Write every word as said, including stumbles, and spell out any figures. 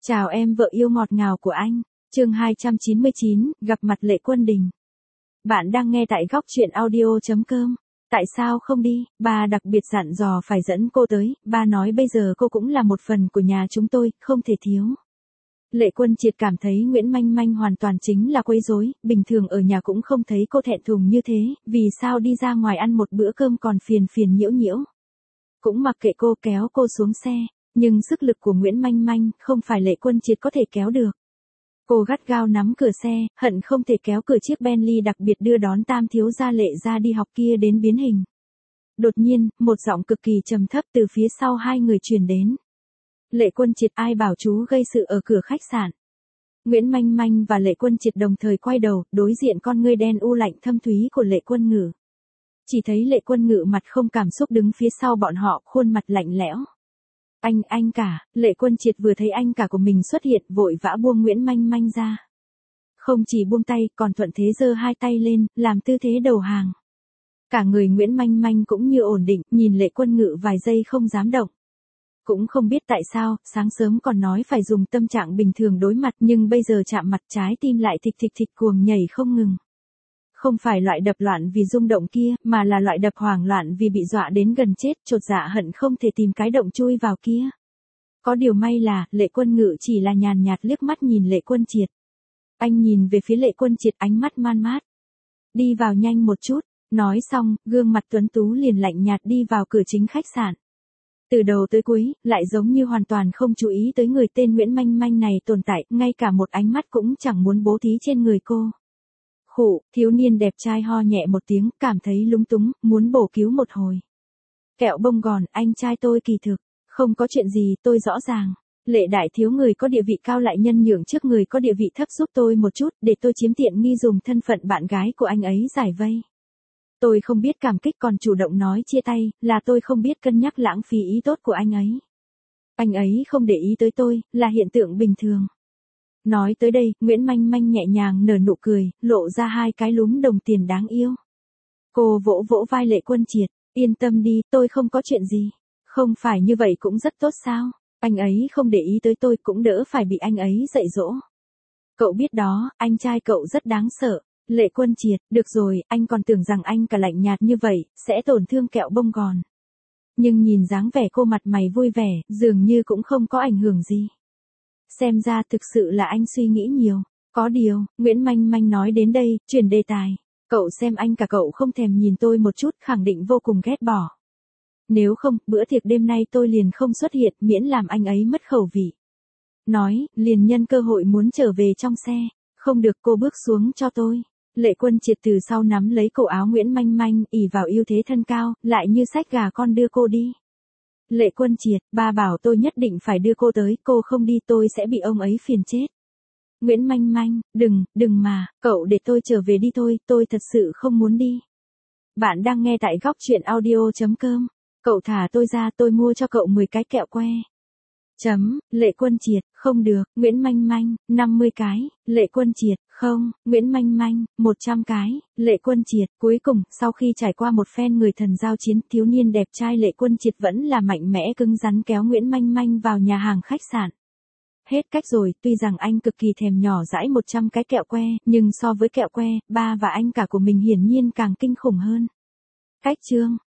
Chào em vợ yêu ngọt ngào của anh. Chương hai trăm chín mươi chín, gặp mặt Lệ Quân Đình. Bạn đang nghe tại góc truyện audio chấm com. Tại sao không đi, ba đặc biệt dặn dò phải dẫn cô tới, ba nói bây giờ cô cũng là một phần của nhà chúng tôi, không thể thiếu. Lệ Quân Triệt cảm thấy Nguyễn Manh Manh hoàn toàn chính là quấy rối, bình thường ở nhà cũng không thấy cô thẹn thùng như thế, vì sao đi ra ngoài ăn một bữa cơm còn phiền phiền nhiễu nhiễu. Cũng mặc kệ cô, kéo cô xuống xe. Nhưng sức lực của Nguyễn Manh Manh không phải Lệ Quân Triệt có thể kéo được. Cô gắt gao nắm cửa xe, hận không thể kéo cửa chiếc Bentley đặc biệt đưa đón tam thiếu gia Lệ ra đi học kia đến biến hình. Đột nhiên, một giọng cực kỳ trầm thấp từ phía sau hai người truyền đến. Lệ Quân Triệt, ai bảo chú gây sự ở cửa khách sạn. Nguyễn Manh Manh và Lệ Quân Triệt đồng thời quay đầu, đối diện con ngươi đen u lạnh thâm thúy của Lệ Quân Ngự. Chỉ thấy Lệ Quân Ngự mặt không cảm xúc đứng phía sau bọn họ, khuôn mặt lạnh lẽo. Anh, anh cả, Lệ Quân Triệt vừa thấy anh cả của mình xuất hiện vội vã buông Nguyễn Manh Manh ra. Không chỉ buông tay còn thuận thế giơ hai tay lên, làm tư thế đầu hàng. Cả người Nguyễn Manh Manh cũng như ổn định, nhìn Lệ Quân Ngự vài giây không dám động. Cũng không biết tại sao, sáng sớm còn nói phải dùng tâm trạng bình thường đối mặt nhưng bây giờ chạm mặt trái tim lại thịch thịch thịch cuồng nhảy không ngừng. Không phải loại đập loạn vì rung động kia, mà là loại đập hoảng loạn vì bị dọa đến gần chết, chột dạ hận không thể tìm cái động chui vào kia. Có điều may là, Lệ Quân Ngự chỉ là nhàn nhạt liếc mắt nhìn Lệ Quân Triệt. Anh nhìn về phía Lệ Quân Triệt ánh mắt man mát. Đi vào nhanh một chút, nói xong, gương mặt tuấn tú liền lạnh nhạt đi vào cửa chính khách sạn. Từ đầu tới cuối, lại giống như hoàn toàn không chú ý tới người tên Nguyễn Manh Manh này tồn tại, ngay cả một ánh mắt cũng chẳng muốn bố thí trên người cô. Khụ, thiếu niên đẹp trai ho nhẹ một tiếng, cảm thấy lúng túng, muốn bổ cứu một hồi. Kẹo bông gòn, anh trai tôi kỳ thực, không có chuyện gì, tôi rõ ràng. Lệ đại thiếu người có địa vị cao lại nhân nhượng trước người có địa vị thấp giúp tôi một chút, để tôi chiếm tiện nghi dùng thân phận bạn gái của anh ấy giải vây. Tôi không biết cảm kích còn chủ động nói chia tay, là tôi không biết cân nhắc lãng phí ý tốt của anh ấy. Anh ấy không để ý tới tôi, là hiện tượng bình thường. Nói tới đây, Nguyễn Manh Manh nhẹ nhàng nở nụ cười, lộ ra hai cái lúm đồng tiền đáng yêu. Cô vỗ vỗ vai Lệ Quân Triệt, yên tâm đi, tôi không có chuyện gì. Không phải như vậy cũng rất tốt sao, anh ấy không để ý tới tôi cũng đỡ phải bị anh ấy dạy dỗ. Cậu biết đó, anh trai cậu rất đáng sợ. Lệ Quân Triệt, được rồi, anh còn tưởng rằng anh cả lạnh nhạt như vậy, sẽ tổn thương kẹo bông gòn. Nhưng nhìn dáng vẻ cô mặt mày vui vẻ, dường như cũng không có ảnh hưởng gì. Xem ra thực sự là anh suy nghĩ nhiều. Có điều, Nguyễn Manh Manh nói đến đây, chuyển đề tài. Cậu xem anh cả cậu không thèm nhìn tôi một chút, khẳng định vô cùng ghét bỏ. Nếu không, bữa tiệc đêm nay tôi liền không xuất hiện, miễn làm anh ấy mất khẩu vị. Nói, liền nhân cơ hội muốn trở về trong xe. Không được, cô bước xuống cho tôi. Lệ Quân Triệt từ sau nắm lấy cổ áo Nguyễn Manh Manh, ỷ vào ưu thế thân cao, lại như xách gà con đưa cô đi. Lệ Quân Triệt, ba bảo tôi nhất định phải đưa cô tới, cô không đi tôi sẽ bị ông ấy phiền chết. Nguyễn Manh Manh, đừng, đừng mà, cậu để tôi trở về đi thôi, tôi thật sự không muốn đi. Bạn đang nghe tại góc truyện audio chấm com. Cậu thả tôi ra, tôi mua cho cậu mười cái kẹo que. Chấm, Lệ Quân Triệt, không được, Nguyễn Manh Manh, năm mươi cái, Lệ Quân Triệt, không, Nguyễn Manh Manh, một trăm cái, Lệ Quân Triệt, cuối cùng, sau khi trải qua một phen người thần giao chiến, thiếu niên đẹp trai Lệ Quân Triệt vẫn là mạnh mẽ cứng rắn kéo Nguyễn Manh Manh vào nhà hàng khách sạn. Hết cách rồi, tuy rằng anh cực kỳ thèm nhỏ dãi một trăm cái kẹo que, nhưng so với kẹo que, ba và anh cả của mình hiển nhiên càng kinh khủng hơn. Cách chương.